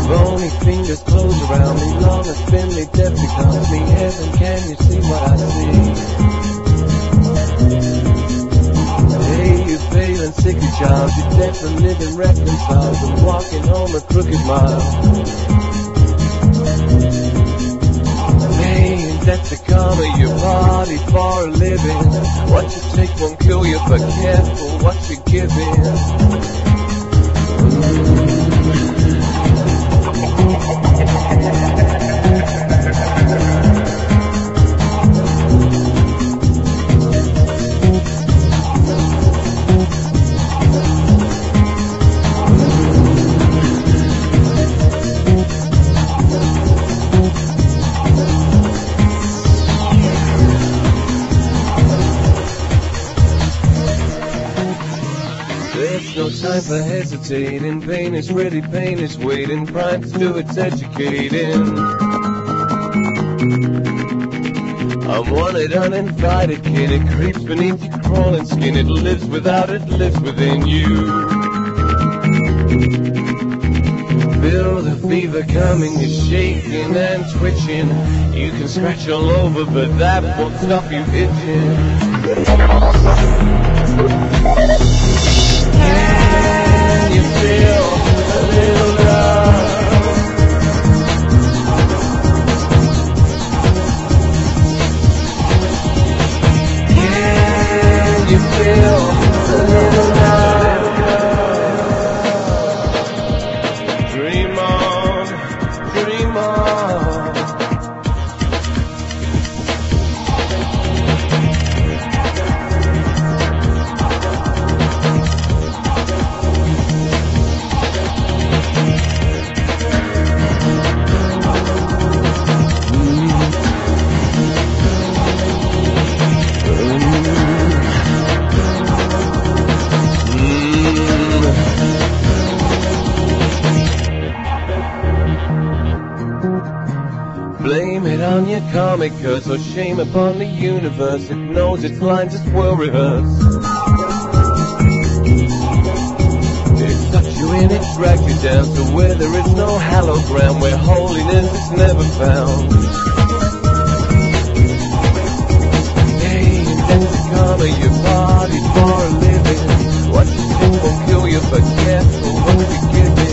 Bony fingers close around me, long and spindly, death becomes me. Heaven, can you see what I see? Hey, you failing sickly child, you're deaf and living reconciled and walking home a crooked mile. Hey, that's the karma, you party for a living. What you take won't kill you, but careful what you're giving. There's no time for hesitating. Pain is ready, pain is waiting. Prime to do its educating. I'm wanted, uninvited kid. It creeps beneath your crawling skin. It lives without, it lives within you. Feel the fever coming, you're shaking and twitching. You can scratch all over, but that won't stop you itching. Can you feel a little love? Can you feel a little love? Dream on, dream on. Blame it on your karmic curse, or shame upon the universe. It knows its lines, it's well rehearsed. It sucked you in, it dragged you down to where there is no hallowed ground, where holiness is never found. Hey, that's the karma, you party for a living. What you think won't kill you, but careful what you're giving.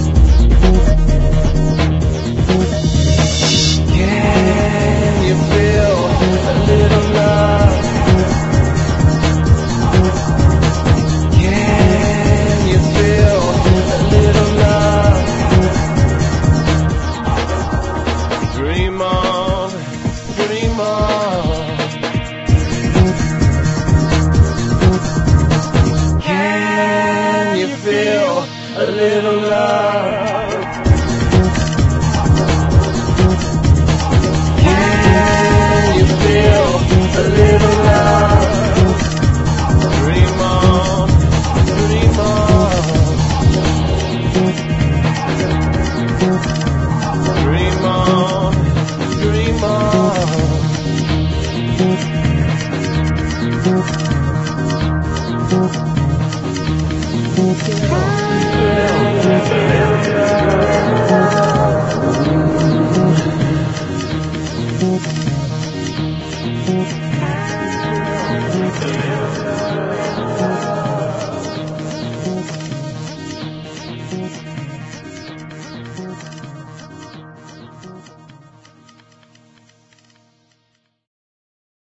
Can you feel a little love? Can you feel a little love? Dream on, dream on. Can you feel a little love? Feel a little love. Dream on, dream on. Dream on, dream on.